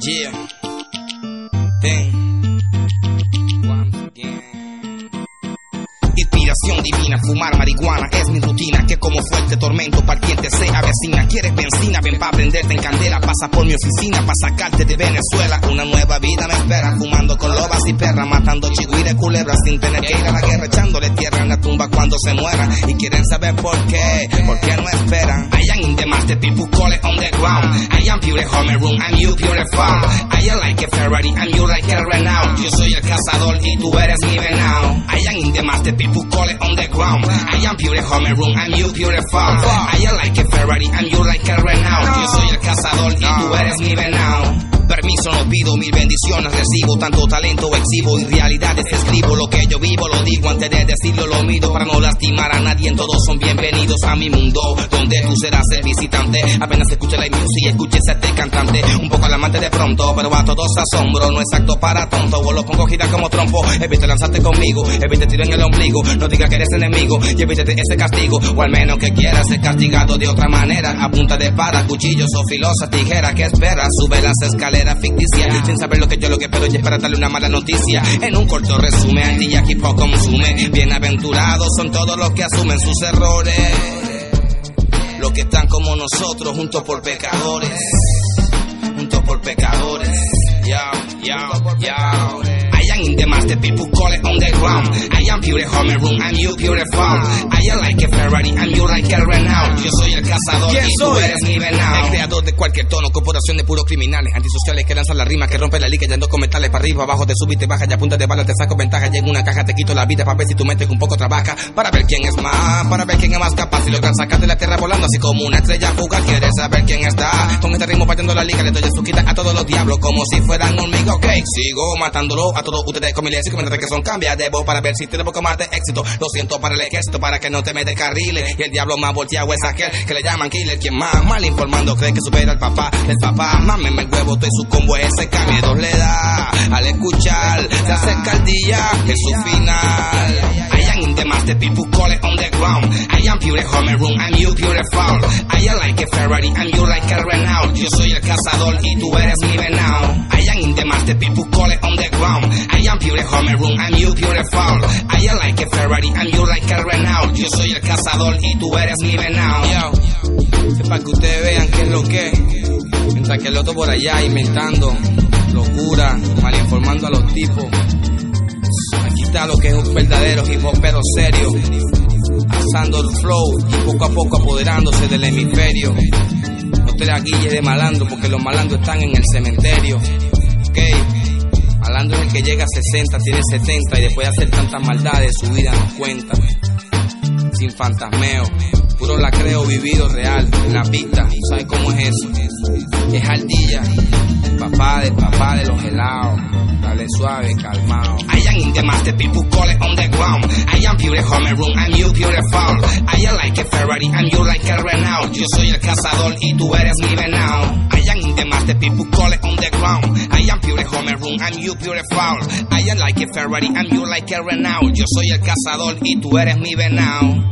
Yeah. Then, once again. Inspiración divina, fumar marihuana es mi rutina, que como fuerte tormento partiente se avecina. ¿Quieres benzina? Ven pa' prenderte en candela, pasa por mi oficina pa' sacarte de Venezuela. Una nueva vida me espera, fumando con lobas y perras, matando chigüires, culebras sin tener que ir a la guerra, echándole tierra en la tumba cuando se muera. Y quieren saber por qué no esperan. I am in the master, people call it on the ground. I am pure homeroom, I'm you pure found. I am like a Ferrari, I'm you like a Renault. Yo soy el cazador y tú eres mi venado. I am in the master, people call it on the ground. I am pure homeroom, I'm you pure found. I am like a Ferrari, I'm you like a Renault. Yo soy el cazador y tú eres mi venado. Permiso no pido, mil bendiciones recibo, tanto talento exhibo y realidades escribo. Lo que yo vivo lo digo antes de decirlo, lo mido para no lastimar a nadie. Todos son bienvenidos a mi mundo, donde tú serás el visitante. Apenas escuche la music y escuches a este cantante. Un poco alarmante de pronto, pero a todos asombro. No es acto para tonto, vos lo pongo gira como trompo. Evite lanzarte conmigo, evite tiro en el ombligo. No digas que eres enemigo y evítate ese castigo. O al menos que quieras ser castigado de otra manera. A punta de espada, cuchillos o filosas, tijeras. ¿Qué esperas? Sube las escaleras ficticia, sin saber lo que espero y es para darle una mala noticia. En un corto resumen, anti hip hop consume. Bienaventurados son todos los que asumen sus errores, los que están como nosotros, juntos por pecadores, juntos por pecadores. Yo. I am in the master, people call it on the ground. I am pure homeroom, I'm you pure found. I am like a Ferrari, I'm you like a Renault. Yo soy el cazador y tú eres mi venado. El creador de cualquier tono, corporación de puros criminales, antisociales que lanzan la rima, que rompe la liga yendo con metales para arriba, abajo te sube y te baja, y a punta de bala te saco ventaja. Y en una caja te quito la vida para ver si tu mente un poco trabaja, para ver quién es más capaz. Si logran sacarte la tierra volando así como una estrella fugaz, quieres saber quién está. Con este ritmo partiendo la liga, le doy su quita a todos los diablos como si fueran hormigas. Ok, sigo matándolo a todos ustedes con mi léxico, mientras que son cambia de voz para ver si tiene poco más de éxito. Lo siento para el ejército, para que no te me descarriles. Y el diablo más volteado es aquel que le llaman killer, quien más mal informando cree que supera al papá. El papá, mámeme el huevo, todo su combo ese miedo le da al escuchar, se acerca el día, es su final. I am in the master, people call it on the ground. I am pure homeroom, I'm you pure found. I am like a Ferrari, I'm you like a Renault. Yo soy el cazador y tú eres mi venado. I am in the master, people call it on the ground. I am pure homeroom, I'm you pure found. I am like a Ferrari, I'm you like a Renault. Yo soy el cazador y tú eres mi venado. Yo, es para que ustedes vean qué es lo que es. Mientras que el otro por allá inventando locura, mal informando a los tipos. Aquí está lo que es un verdadero hip hop pero serio, alzando el flow y poco a poco apoderándose del hemisferio. No te la guilles de malandro, porque los malandros están en el cementerio. Ok, malandro es el que llega a 60, tiene 70 y después de hacer tantas maldades su vida no cuenta. Sin fantasmeo, puro lacreo vivido real, en la pista, ¿sabes cómo es eso? Es ardilla, papá de los helados, dale suave, calmado. I am in the master, people call it on the ground. I am pure homeroom, I'm you pure found. I am like a Ferrari, I'm you like a Renault. Yo soy el cazador y tú eres mi venado. I am in the master, people call it on the ground. I am pure homeroom, I'm you pure found. I am like a Ferrari, I'm you like a Renault. Yo soy el cazador y tú eres mi venado.